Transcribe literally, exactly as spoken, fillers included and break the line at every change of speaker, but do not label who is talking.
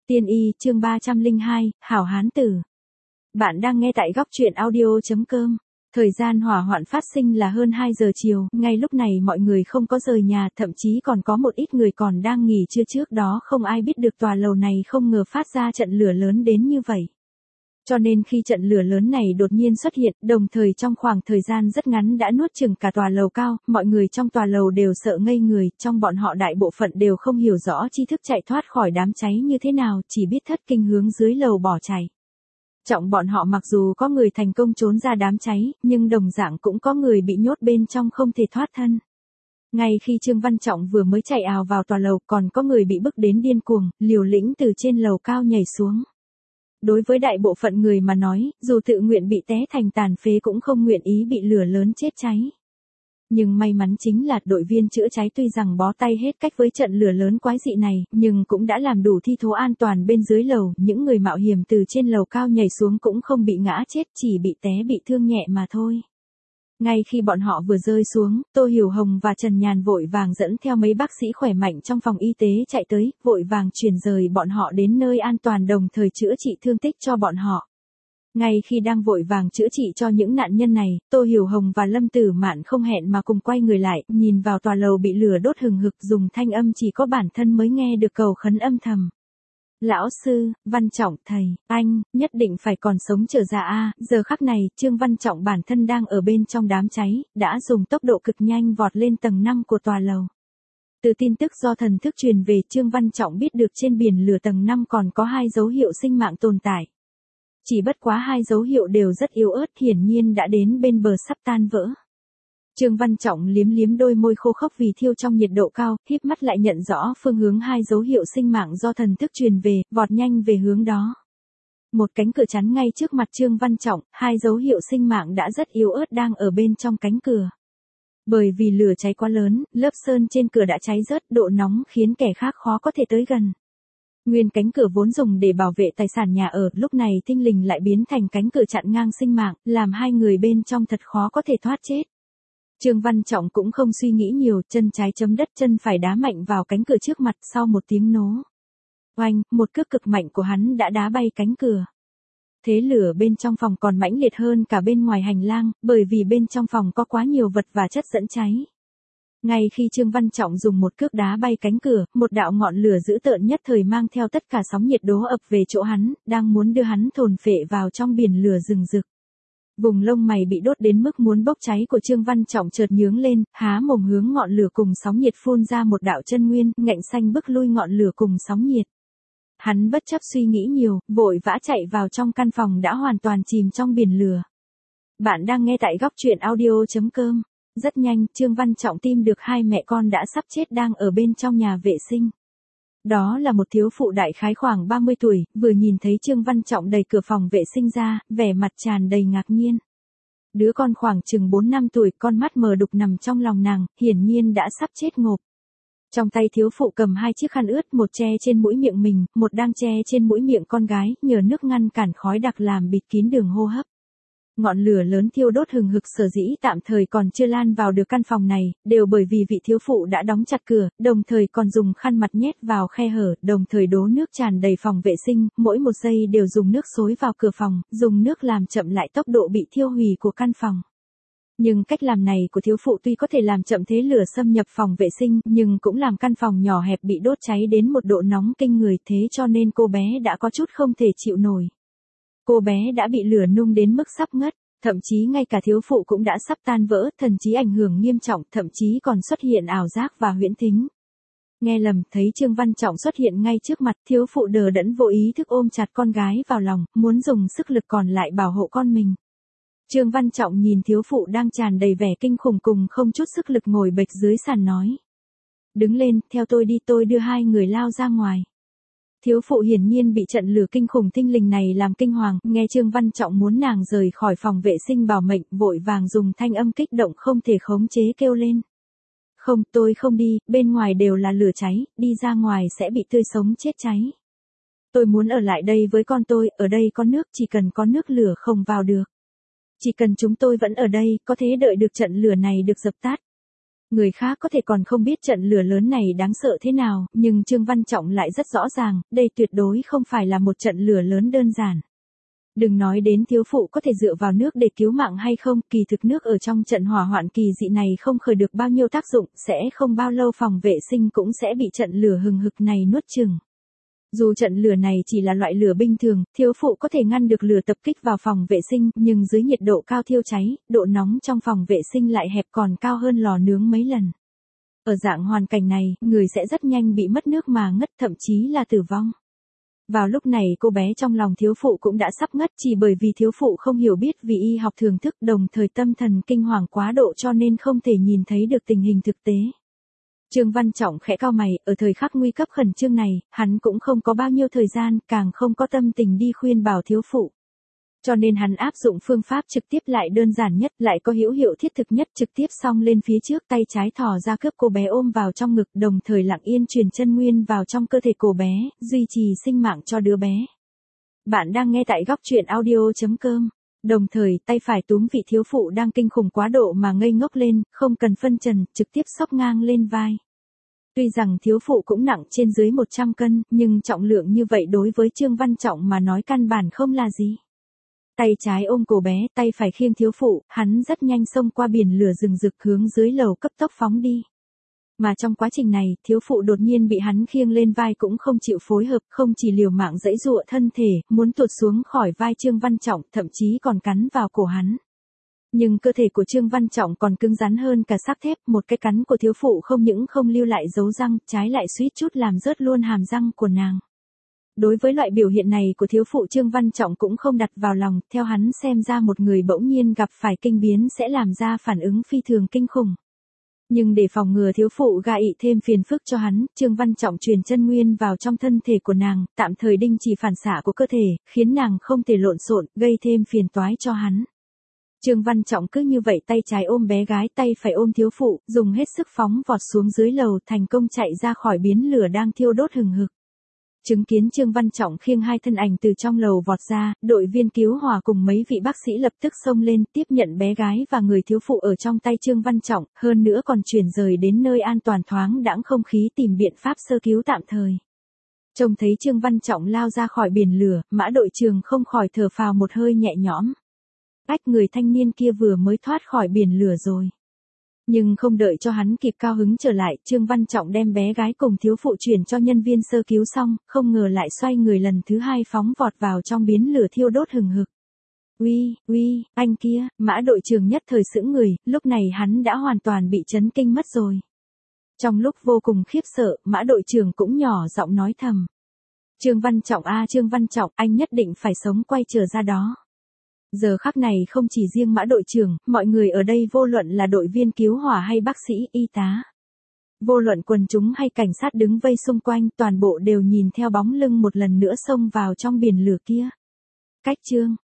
Tiên y chương ba trăm lẻ hai, Hảo Hán Tử. Bạn đang nghe tại góc truyện audio.com. Thời gian hỏa hoạn phát sinh là hơn hai giờ chiều, ngay lúc này mọi người không có rời nhà, thậm chí còn có một ít người còn đang nghỉ trưa, trước đó không ai biết được tòa lầu này không ngờ phát ra trận lửa lớn đến như vậy. Cho nên khi trận lửa lớn này đột nhiên xuất hiện, đồng thời trong khoảng thời gian rất ngắn đã nuốt chửng cả tòa lầu cao, mọi người trong tòa lầu đều sợ ngây người, trong bọn họ đại bộ phận đều không hiểu rõ tri thức chạy thoát khỏi đám cháy như thế nào, chỉ biết thất kinh hướng dưới lầu bỏ chạy. Trọng bọn họ mặc dù có người thành công trốn ra đám cháy, nhưng đồng dạng cũng có người bị nhốt bên trong không thể thoát thân. Ngay khi Trương Văn Trọng vừa mới chạy ào vào tòa lầu, còn có người bị bức đến điên cuồng, liều lĩnh từ trên lầu cao nhảy xuống. Đối với đại bộ phận người mà nói, dù tự nguyện bị té thành tàn phế cũng không nguyện ý bị lửa lớn chết cháy. Nhưng may mắn chính là đội viên chữa cháy tuy rằng bó tay hết cách với trận lửa lớn quái dị này, nhưng cũng đã làm đủ thi thố an toàn bên dưới lầu, những người mạo hiểm từ trên lầu cao nhảy xuống cũng không bị ngã chết, chỉ bị té bị thương nhẹ mà thôi. Ngay khi bọn họ vừa rơi xuống, Tô Hiểu Hồng và Trần Nhàn vội vàng dẫn theo mấy bác sĩ khỏe mạnh trong phòng y tế chạy tới, vội vàng chuyển rời bọn họ đến nơi an toàn đồng thời chữa trị thương tích cho bọn họ. Ngay khi đang vội vàng chữa trị cho những nạn nhân này, Tô Hiểu Hồng và Lâm Tử Mạn không hẹn mà cùng quay người lại, nhìn vào tòa lầu bị lửa đốt hừng hực, dùng thanh âm chỉ có bản thân mới nghe được cầu khấn âm thầm. Lão sư, Văn Trọng thầy, anh, nhất định phải còn sống trở ra a. Giờ khắc này, Trương Văn Trọng bản thân đang ở bên trong đám cháy, đã dùng tốc độ cực nhanh vọt lên tầng năm của tòa lầu. Từ tin tức do thần thức truyền về, Trương Văn Trọng biết được trên biển lửa tầng năm còn có hai dấu hiệu sinh mạng tồn tại. Chỉ bất quá hai dấu hiệu đều rất yếu ớt, hiển nhiên đã đến bên bờ sắp tan vỡ. Trương Văn Trọng liếm liếm đôi môi khô khốc vì thiêu trong nhiệt độ cao, híp mắt lại nhận rõ phương hướng hai dấu hiệu sinh mạng do thần thức truyền về, vọt nhanh về hướng đó. Một cánh cửa chắn ngay trước mặt Trương Văn Trọng, hai dấu hiệu sinh mạng đã rất yếu ớt đang ở bên trong cánh cửa. Bởi vì lửa cháy quá lớn, lớp sơn trên cửa đã cháy rớt, độ nóng khiến kẻ khác khó có thể tới gần. Nguyên cánh cửa vốn dùng để bảo vệ tài sản nhà ở, lúc này thinh lình lại biến thành cánh cửa chặn ngang sinh mạng, làm hai người bên trong thật khó có thể thoát chết. Trương Văn Trọng cũng không suy nghĩ nhiều, chân trái chấm đất chân phải đá mạnh vào cánh cửa trước mặt, sau một tiếng nổ. Oanh, một cước cực mạnh của hắn đã đá bay cánh cửa. Thế lửa bên trong phòng còn mãnh liệt hơn cả bên ngoài hành lang, bởi vì bên trong phòng có quá nhiều vật và chất dẫn cháy. Ngay khi Trương Văn Trọng dùng một cước đá bay cánh cửa, một đạo ngọn lửa dữ tợn nhất thời mang theo tất cả sóng nhiệt đố ập về chỗ hắn, đang muốn đưa hắn thồn phệ vào trong biển lửa rừng rực. Vùng lông mày bị đốt đến mức muốn bốc cháy của Trương Văn Trọng chợt nhướng lên, há mồm hướng ngọn lửa cùng sóng nhiệt phun ra một đạo chân nguyên, ngạnh xanh bức lui ngọn lửa cùng sóng nhiệt. Hắn bất chấp suy nghĩ nhiều, vội vã chạy vào trong căn phòng đã hoàn toàn chìm trong biển lửa. Bạn đang nghe tại góc truyện audio.com. Rất nhanh, Trương Văn Trọng tìm được hai mẹ con đã sắp chết đang ở bên trong nhà vệ sinh. Đó là một thiếu phụ đại khái khoảng ba mươi tuổi, vừa nhìn thấy Trương Văn Trọng đẩy cửa phòng vệ sinh ra, vẻ mặt tràn đầy ngạc nhiên. Đứa con khoảng chừng bốn năm tuổi, con mắt mờ đục nằm trong lòng nàng, hiển nhiên đã sắp chết ngộp. Trong tay thiếu phụ cầm hai chiếc khăn ướt, một che trên mũi miệng mình, một đang che trên mũi miệng con gái, nhờ nước ngăn cản khói đặc làm bịt kín đường hô hấp. Ngọn lửa lớn thiêu đốt hừng hực sở dĩ tạm thời còn chưa lan vào được căn phòng này, đều bởi vì vị thiếu phụ đã đóng chặt cửa, đồng thời còn dùng khăn mặt nhét vào khe hở, đồng thời đổ nước tràn đầy phòng vệ sinh, mỗi một giây đều dùng nước xối vào cửa phòng, dùng nước làm chậm lại tốc độ bị thiêu hủy của căn phòng. Nhưng cách làm này của thiếu phụ tuy có thể làm chậm thế lửa xâm nhập phòng vệ sinh, nhưng cũng làm căn phòng nhỏ hẹp bị đốt cháy đến một độ nóng kinh người, thế cho nên cô bé đã có chút không thể chịu nổi. Cô bé đã bị lửa nung đến mức sắp ngất, thậm chí ngay cả thiếu phụ cũng đã sắp tan vỡ, thần trí ảnh hưởng nghiêm trọng, thậm chí còn xuất hiện ảo giác và huyễn thính. Nghe lầm, thấy Trương Văn Trọng xuất hiện ngay trước mặt, thiếu phụ đờ đẫn vô ý thức ôm chặt con gái vào lòng, muốn dùng sức lực còn lại bảo hộ con mình. Trương Văn Trọng nhìn thiếu phụ đang tràn đầy vẻ kinh khủng cùng không chút sức lực ngồi bệt dưới sàn nói. Đứng lên, theo tôi đi, tôi đưa hai người lao ra ngoài. Thiếu phụ hiển nhiên bị trận lửa kinh khủng thinh lình này làm kinh hoàng, nghe Trương Văn Trọng muốn nàng rời khỏi phòng vệ sinh bảo mệnh, vội vàng dùng thanh âm kích động không thể khống chế kêu lên. Không, tôi không đi, bên ngoài đều là lửa cháy, đi ra ngoài sẽ bị tươi sống chết cháy. Tôi muốn ở lại đây với con tôi, ở đây có nước, chỉ cần có nước lửa không vào được. Chỉ cần chúng tôi vẫn ở đây, có thể đợi được trận lửa này được dập tắt. Người khác có thể còn không biết trận lửa lớn này đáng sợ thế nào, nhưng Trương Văn Trọng lại rất rõ ràng, đây tuyệt đối không phải là một trận lửa lớn đơn giản. Đừng nói đến thiếu phụ có thể dựa vào nước để cứu mạng hay không, kỳ thực nước ở trong trận hỏa hoạn kỳ dị này không khởi được bao nhiêu tác dụng, sẽ không bao lâu phòng vệ sinh cũng sẽ bị trận lửa hừng hực này nuốt chửng. Dù trận lửa này chỉ là loại lửa bình thường, thiếu phụ có thể ngăn được lửa tập kích vào phòng vệ sinh, nhưng dưới nhiệt độ cao thiêu cháy, độ nóng trong phòng vệ sinh lại hẹp còn cao hơn lò nướng mấy lần. Ở dạng hoàn cảnh này, người sẽ rất nhanh bị mất nước mà ngất, thậm chí là tử vong. Vào lúc này cô bé trong lòng thiếu phụ cũng đã sắp ngất chỉ bởi vì thiếu phụ không hiểu biết vì y học thường thức, đồng thời tâm thần kinh hoàng quá độ cho nên không thể nhìn thấy được tình hình thực tế. Trương Văn Trọng khẽ cau mày, ở thời khắc nguy cấp khẩn trương này, hắn cũng không có bao nhiêu thời gian, càng không có tâm tình đi khuyên bảo thiếu phụ. Cho nên hắn áp dụng phương pháp trực tiếp lại đơn giản nhất, lại có hữu hiệu thiết thực nhất, trực tiếp xông lên phía trước, tay trái thò ra cướp cô bé ôm vào trong ngực, đồng thời lặng yên truyền chân nguyên vào trong cơ thể cô bé, duy trì sinh mạng cho đứa bé. Bạn đang nghe tại góc truyện audio chấm com. Đồng thời, tay phải túm vị thiếu phụ đang kinh khủng quá độ mà ngây ngốc lên, không cần phân trần, trực tiếp xốc ngang lên vai. Tuy rằng thiếu phụ cũng nặng trên dưới một trăm cân, nhưng trọng lượng như vậy đối với Trương Văn Trọng mà nói căn bản không là gì. Tay trái ôm cổ bé, tay phải khiêng thiếu phụ, hắn rất nhanh xông qua biển lửa rừng rực hướng dưới lầu cấp tốc phóng đi. Mà trong quá trình này, thiếu phụ đột nhiên bị hắn khiêng lên vai cũng không chịu phối hợp, không chỉ liều mạng giãy giụa thân thể, muốn tuột xuống khỏi vai Trương Văn Trọng, thậm chí còn cắn vào cổ hắn. Nhưng cơ thể của Trương Văn Trọng còn cứng rắn hơn cả xác thép, một cái cắn của thiếu phụ không những không lưu lại dấu răng, trái lại suýt chút làm rớt luôn hàm răng của nàng. Đối với loại biểu hiện này của thiếu phụ Trương Văn Trọng cũng không đặt vào lòng, theo hắn xem ra một người bỗng nhiên gặp phải kinh biến sẽ làm ra phản ứng phi thường kinh khủng. Nhưng để phòng ngừa thiếu phụ gây thêm phiền phức cho hắn, Trương Văn Trọng truyền chân nguyên vào trong thân thể của nàng, tạm thời đình chỉ phản xạ của cơ thể, khiến nàng không thể lộn xộn, gây thêm phiền toái cho hắn. Trương Văn Trọng cứ như vậy tay trái ôm bé gái, tay phải ôm thiếu phụ, dùng hết sức phóng vọt xuống dưới lầu, thành công chạy ra khỏi biến lửa đang thiêu đốt hừng hực. Chứng kiến Trương Văn Trọng khiêng hai thân ảnh từ trong lầu vọt ra, đội viên cứu hỏa cùng mấy vị bác sĩ lập tức xông lên tiếp nhận bé gái và người thiếu phụ ở trong tay Trương Văn Trọng, hơn nữa còn chuyển rời đến nơi an toàn thoáng đãng không khí tìm biện pháp sơ cứu tạm thời. Trông thấy Trương Văn Trọng lao ra khỏi biển lửa, Mã đội trưởng không khỏi thở phào một hơi nhẹ nhõm. Ách, người thanh niên kia vừa mới thoát khỏi biển lửa rồi. Nhưng không đợi cho hắn kịp cao hứng trở lại, Trương Văn Trọng đem bé gái cùng thiếu phụ chuyển cho nhân viên sơ cứu xong, không ngờ lại xoay người lần thứ hai phóng vọt vào trong biến lửa thiêu đốt hừng hực. Uy, uy, anh kia, Mã đội trưởng nhất thời sững người, lúc này hắn đã hoàn toàn bị chấn kinh mất rồi. Trong lúc vô cùng khiếp sợ, Mã đội trưởng cũng nhỏ giọng nói thầm. Trương Văn Trọng a Trương Văn Trọng, anh nhất định phải sống quay trở ra đó. Giờ khắc này không chỉ riêng Mã đội trưởng, mọi người ở đây vô luận là đội viên cứu hỏa hay bác sĩ, y tá. Vô luận quần chúng hay cảnh sát đứng vây xung quanh, toàn bộ đều nhìn theo bóng lưng một lần nữa xông vào trong biển lửa kia. Cách Trương